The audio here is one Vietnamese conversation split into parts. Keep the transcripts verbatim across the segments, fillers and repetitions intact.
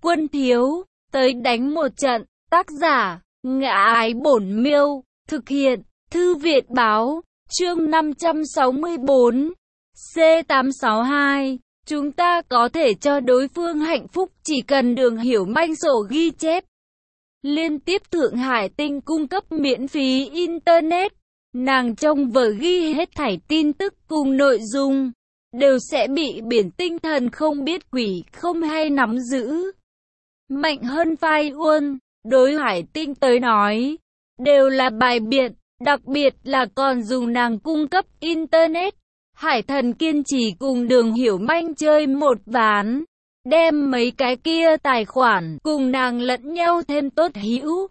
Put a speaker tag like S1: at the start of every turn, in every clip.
S1: Quân thiếu, tới đánh một trận. Tác giả, Ngã Ái Bổn Miêu. Thực hiện, Thư viện báo. Chương năm trăm sáu mươi tư. C tám sáu hai. Chúng ta có thể cho đối phương hạnh phúc chỉ cần Đường Hiểu Manh sổ ghi chép. Liên tiếp Thượng Hải Tinh cung cấp miễn phí Internet. Nàng trong vở ghi hết thảy tin tức cùng nội dung, đều sẽ bị biển tinh thần không biết quỷ không hay nắm giữ. Mạnh hơn phai uôn, đối Hải Tinh tới nói, đều là bài biện, đặc biệt là còn dùng nàng cung cấp Internet. Hải Thần kiên trì cùng Đường Hiểu Manh chơi một ván, đem mấy cái kia tài khoản cùng nàng lẫn nhau thêm tốt hữu.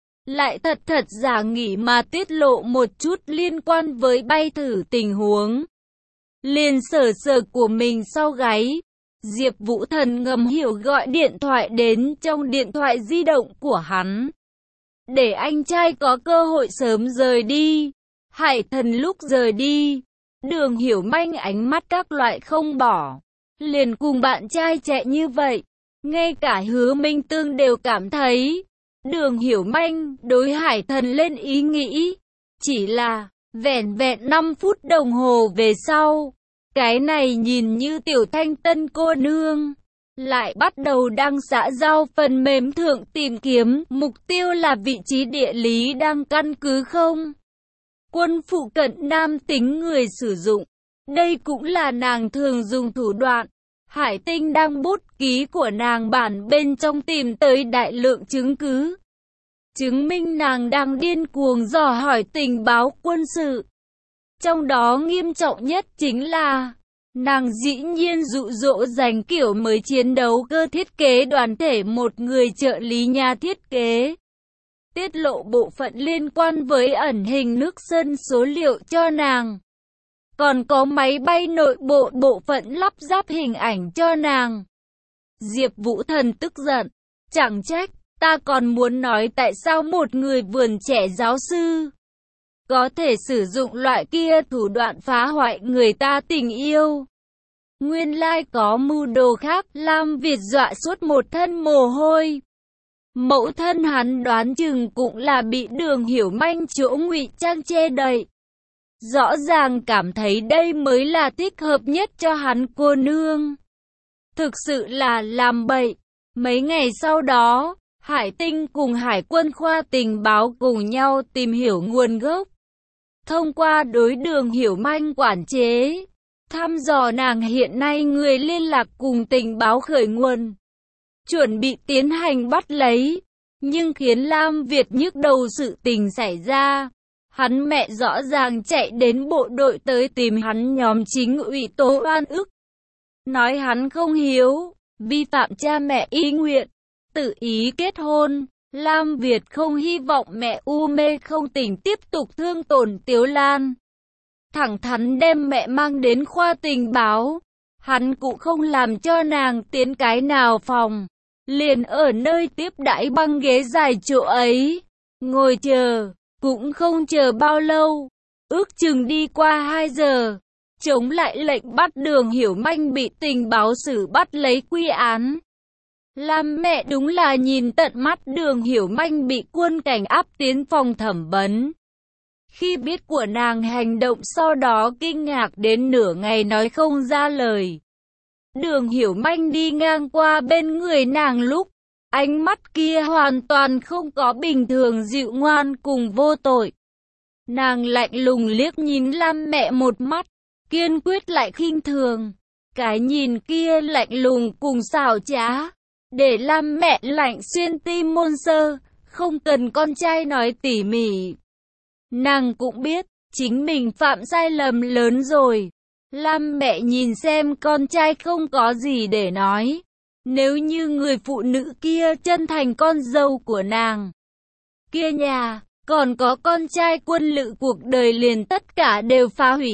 S1: Lại thật thật giả nghỉ mà tiết lộ một chút liên quan với bay thử tình huống. Liền sờ sờ của mình sau gáy, Diệp Vũ Thần ngầm hiểu gọi điện thoại đến trong điện thoại di động của hắn, để anh trai có cơ hội sớm rời đi. Hải Thần lúc rời đi, Đường Hiểu Manh ánh mắt các loại không bỏ, liền cùng bạn trai chạy như vậy. Ngay cả Hứa Minh Tương đều cảm thấy Đường Hiểu Manh đối Hải Thần lên ý nghĩ. Chỉ là vẻn vẹn năm phút đồng hồ về sau, cái này nhìn như tiểu thanh tân cô nương lại bắt đầu đăng xã giao phần mềm thượng tìm kiếm mục tiêu là vị trí địa lý đang căn cứ không quân phụ cận nam tính người sử dụng. Đây cũng là nàng thường dùng thủ đoạn. Hải Tinh đang bút ký của nàng bản bên trong tìm tới đại lượng chứng cứ, chứng minh nàng đang điên cuồng dò hỏi tình báo quân sự. Trong đó nghiêm trọng nhất chính là nàng dĩ nhiên dụ dỗ dành kiểu mới chiến đấu cơ thiết kế đoàn thể một người trợ lý nhà thiết kế, tiết lộ bộ phận liên quan với ẩn hình nước sơn số liệu cho nàng, còn có máy bay nội bộ bộ phận lắp ráp hình ảnh cho nàng. Diệp Vũ Thần tức giận, chẳng trách, ta còn muốn nói tại sao một người vườn trẻ giáo sư có thể sử dụng loại kia thủ đoạn phá hoại người ta tình yêu. Nguyên lai có mưu đồ khác. Lam Việt dọa suốt một thân mồ hôi. Mẫu thân hắn đoán chừng cũng là bị Đường Hiểu Manh chỗ ngụy trang che đậy. Rõ ràng cảm thấy đây mới là thích hợp nhất cho hắn cô nương. Thực sự là làm bậy. Mấy ngày sau đó, Hải Tinh cùng Hải quân khoa tình báo cùng nhau tìm hiểu nguồn gốc. Thông qua đối Đường Hiểu Manh quản chế, thăm dò nàng hiện nay người liên lạc cùng tình báo khởi nguồn, chuẩn bị tiến hành bắt lấy. Nhưng khiến Lam Việt nhức đầu sự tình xảy ra. Hắn mẹ rõ ràng chạy đến bộ đội tới tìm hắn nhóm chính ủy tố oan ức, nói hắn không hiếu, vi phạm cha mẹ ý nguyện, tự ý kết hôn. Lam Việt không hy vọng mẹ u mê không tỉnh tiếp tục thương tổn Tiếu Lan, thẳng thắn đem mẹ mang đến khoa tình báo. Hắn cũng không làm cho nàng tiến cái nào phòng, liền ở nơi tiếp đãi băng ghế dài chỗ ấy ngồi chờ. Cũng không chờ bao lâu, ước chừng đi qua hai giờ, chống lại lệnh bắt Đường Hiểu Manh bị tình báo xử bắt lấy quy án. Làm mẹ đúng là nhìn tận mắt Đường Hiểu Manh bị quân cảnh áp tiến phòng thẩm vấn. Khi biết của nàng hành động sau đó kinh ngạc đến nửa ngày nói không ra lời. Đường Hiểu Manh đi ngang qua bên người nàng lúc, ánh mắt kia hoàn toàn không có bình thường dịu ngoan cùng vô tội. Nàng lạnh lùng liếc nhìn Lam mẹ một mắt, kiên quyết lại khinh thường. Cái nhìn kia lạnh lùng cùng xảo trá, để Lam mẹ lạnh xuyên tim môn sơ, không cần con trai nói tỉ mỉ. Nàng cũng biết, chính mình phạm sai lầm lớn rồi. Lam mẹ nhìn xem con trai không có gì để nói. Nếu như người phụ nữ kia chân thành con dâu của nàng, kia nhà, còn có con trai quân lự cuộc đời liền tất cả đều phá hủy.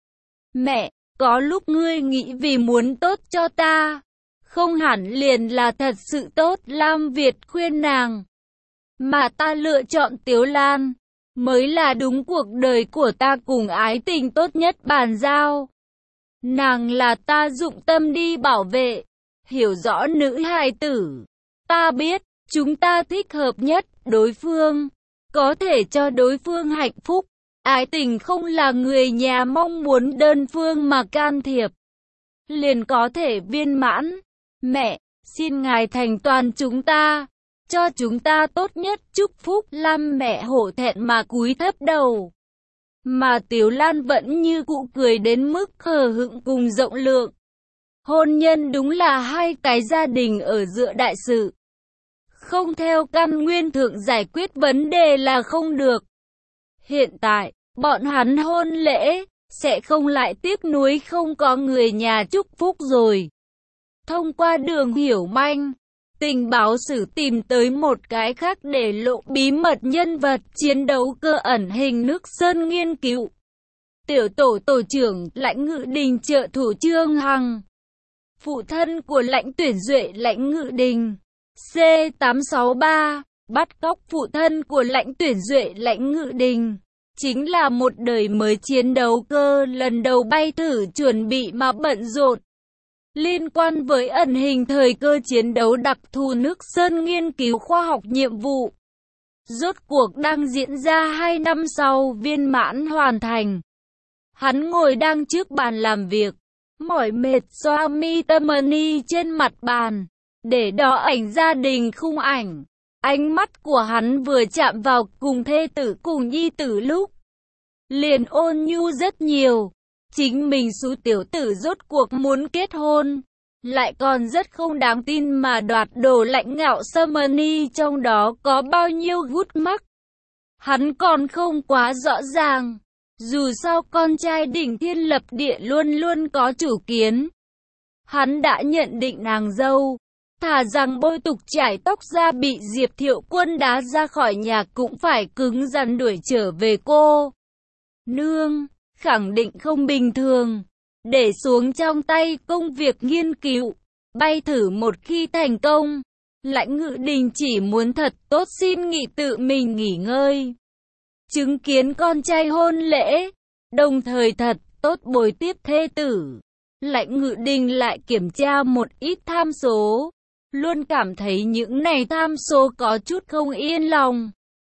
S1: Mẹ, có lúc ngươi nghĩ vì muốn tốt cho ta, không hẳn liền là thật sự tốt. Lam Việt khuyên nàng, mà ta lựa chọn Tiếu Lan, mới là đúng cuộc đời của ta cùng ái tình tốt nhất bàn giao. Nàng là ta dụng tâm đi bảo vệ. Hiểu rõ nữ hài tử, Ta biết, chúng ta thích hợp nhất đối phương, có thể cho đối phương hạnh phúc. Ái tình không là người nhà mong muốn đơn phương mà can thiệp, liền có thể viên mãn. Mẹ, xin Ngài thành toàn chúng ta, cho chúng ta tốt nhất chúc phúc. Lam mẹ hổ thẹn mà cúi thấp đầu. Mà Tiếu Lan vẫn như cũ cười đến mức hờ hững cùng rộng lượng. Hôn nhân đúng là hai cái gia đình ở giữa đại sự. Không theo căn nguyên thượng giải quyết vấn đề là không được. Hiện tại, bọn hắn hôn lễ, sẽ không lại tiếc nuối không có người nhà chúc phúc rồi. Thông qua Đường Hiểu Manh, tình báo sử tìm tới một cái khác để lộ bí mật nhân vật chiến đấu cơ ẩn hình nước Sơn nghiên cứu. Tiểu tổ tổ trưởng Lãnh Ngự Đình trợ thủ Trương Hằng. Phụ thân của Lãnh Tuyển Duệ Lãnh Ngự Đình. C tám sáu ba, bắt cóc phụ thân của Lãnh Tuyển Duệ Lãnh Ngự Đình. Chính là một đời mới chiến đấu cơ lần đầu bay thử chuẩn bị mà bận rộn. Liên quan với ẩn hình thời cơ chiến đấu đặc thù nước Sơn nghiên cứu khoa học nhiệm vụ. Rốt cuộc đang diễn ra hai năm sau viên mãn hoàn thành. Hắn ngồi đang trước bàn làm việc, mỏi mệt xoa mi tâm ni trên mặt bàn, để đó ảnh gia đình khung ảnh. Ánh mắt của hắn vừa chạm vào cùng thê tử cùng nhi tử lúc, liền ôn nhu rất nhiều. Chính mình Su tiểu tử rốt cuộc muốn kết hôn, lại còn rất không đáng tin mà đoạt đồ Lãnh Ngạo Summoning, trong đó có bao nhiêu gút mắc. Hắn còn không quá rõ ràng, dù sao con trai đỉnh thiên lập địa luôn luôn có chủ kiến. Hắn đã nhận định nàng dâu, thà rằng bôi tục chải tóc ra bị Diệp Thiệu Quân đá ra khỏi nhà cũng phải cứng rắn đuổi trở về cô nương. Khẳng định không bình thường, để xuống trong tay công việc nghiên cứu, bay thử một khi thành công. Lãnh Ngự Đình chỉ muốn thật tốt xin nghỉ tự mình nghỉ ngơi, chứng kiến con trai hôn lễ, đồng thời thật tốt bồi tiếp thê tử. Lãnh Ngự Đình lại kiểm tra một ít tham số, luôn cảm thấy những này tham số có chút không yên lòng.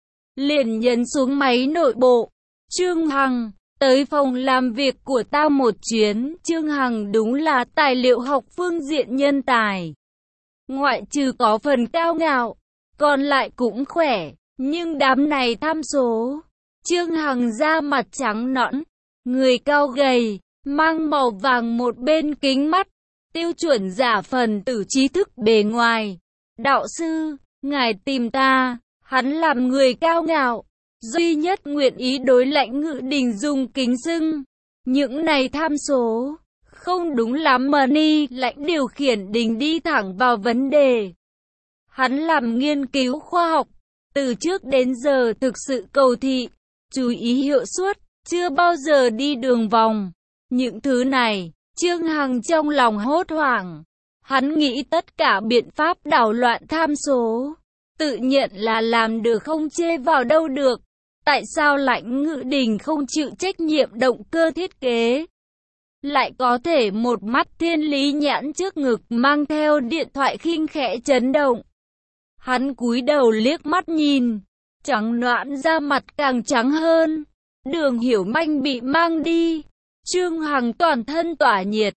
S1: Liền nhấn xuống máy nội bộ. Trương Hằng, tới phòng làm việc của tao một chuyến. Trương Hằng đúng là tài liệu học phương diện nhân tài. Ngoại trừ có phần cao ngạo, còn lại cũng khỏe. Nhưng đám này tham số. Trương Hằng da mặt trắng nõn, người cao gầy, mang màu vàng một bên kính mắt. Tiêu chuẩn giả phần tử trí thức bề ngoài. Đạo sư, ngài tìm ta. Hắn làm người cao ngạo, duy nhất nguyện ý đối Lãnh Ngự Đình dùng kính xưng. Những này tham số không đúng lắm mà ni. Lãnh điều khiển Đình đi thẳng vào vấn đề. Hắn làm nghiên cứu khoa học, từ trước đến giờ thực sự cầu thị, chú ý hiệu suất, chưa bao giờ đi đường vòng. Những thứ này, Trương Hằng trong lòng hốt hoảng. Hắn nghĩ tất cả biện pháp đảo loạn tham số, tự nhận là làm được không chê vào đâu được. Tại sao Lãnh Ngự Đình không chịu trách nhiệm động cơ thiết kế? Lại có thể một mắt thiên lý nhãn trước ngực mang theo điện thoại khinh khẽ chấn động. Hắn cúi đầu liếc mắt nhìn, trắng nõn da mặt càng trắng hơn. Đường Hiểu Manh bị mang đi. Trương Hằng toàn thân tỏa nhiệt,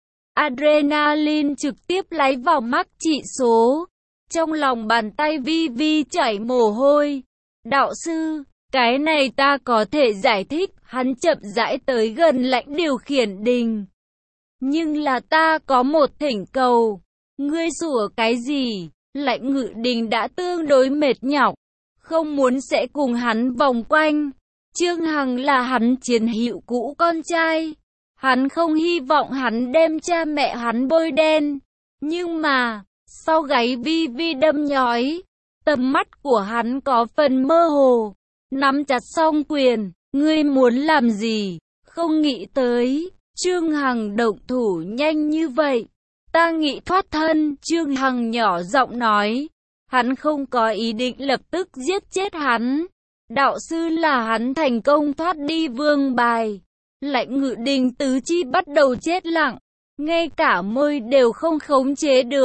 S1: adrenaline trực tiếp láy vào mắt trị số. Trong lòng bàn tay vi vi chảy mồ hôi. Đạo sư, cái này ta có thể giải thích. Hắn chậm rãi tới gần Lãnh điều khiển Đình. Nhưng là ta có một thỉnh cầu. Ngươi sủa cái gì? Lãnh Ngự Đình đã tương đối mệt nhọc, không muốn sẽ cùng hắn vòng quanh. Trương Hằng là hắn chiến hữu cũ con trai. Hắn không hy vọng hắn đem cha mẹ hắn bôi đen. Nhưng mà, sau gáy vi vi đâm nhói, tầm mắt của hắn có phần mơ hồ. Nắm chặt song quyền, ngươi muốn làm gì? Không nghĩ tới, Trương Hằng động thủ nhanh như vậy. Ta nghĩ thoát thân, Trương Hằng nhỏ giọng nói. Hắn không có ý định lập tức giết chết hắn. Đạo sư là hắn thành công thoát đi vương bài. Lãnh Ngự Đình tứ chi bắt đầu chết lặng, ngay cả môi đều không khống chế được.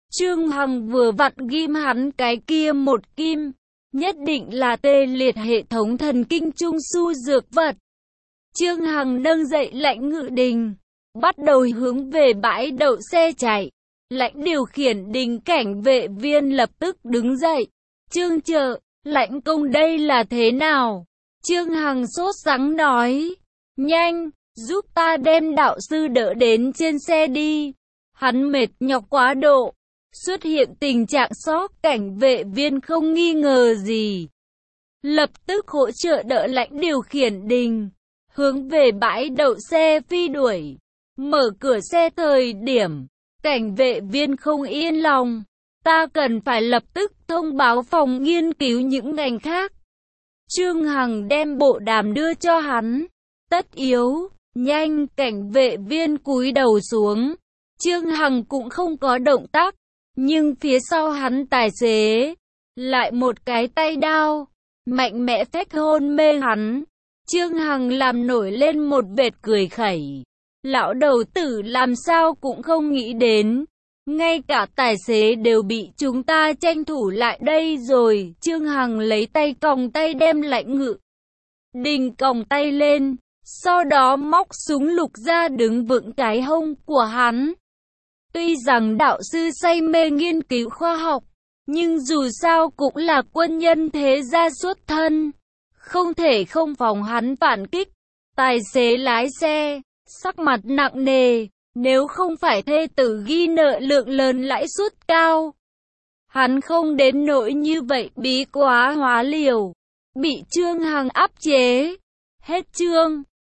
S1: Trương Hằng vừa vặn ghim hắn cái kia một kim, nhất định là tê liệt hệ thống thần kinh trung su dược vật. Trương Hằng nâng dậy Lãnh Ngự Đình, bắt đầu hướng về bãi đậu xe chạy. Lãnh điều khiển đình cảnh vệ viên lập tức đứng dậy. Trương trợ, Lãnh công đây là thế nào? Trương Hằng sốt sắng nói. Nhanh, giúp ta đem đạo sư đỡ đến trên xe đi. Hắn mệt nhọc quá độ. Xuất hiện tình trạng sốc, cảnh vệ viên không nghi ngờ gì. Lập tức hỗ trợ đỡ Lãnh điều khiển đình, hướng về bãi đậu xe phi đuổi. Mở cửa xe thời điểm, cảnh vệ viên không yên lòng. Ta cần phải lập tức thông báo phòng nghiên cứu những ngành khác. Trương Hằng đem bộ đàm đưa cho hắn. Tất yếu, nhanh, cảnh vệ viên cúi đầu xuống. Trương Hằng cũng không có động tác, nhưng phía sau hắn tài xế, lại một cái tay đao, mạnh mẽ phách hôn mê hắn. Trương Hằng làm nổi lên một vệt cười khẩy. Lão đầu tử làm sao cũng không nghĩ đến, ngay cả tài xế đều bị chúng ta tranh thủ lại đây rồi. Trương Hằng lấy tay còng tay đem Lãnh Ngự Đình còng tay lên, sau đó móc súng lục ra đứng vững cái hông của hắn. Tuy rằng đạo sư say mê nghiên cứu khoa học, nhưng dù sao cũng là quân nhân thế gia xuất thân, không thể không phòng hắn phản kích. Tài xế lái xe, sắc mặt nặng nề, nếu không phải thê tử ghi nợ lượng lớn lãi suất cao, hắn không đến nỗi như vậy bí quá hóa liều, bị Trương Hằng áp chế. Hết chương.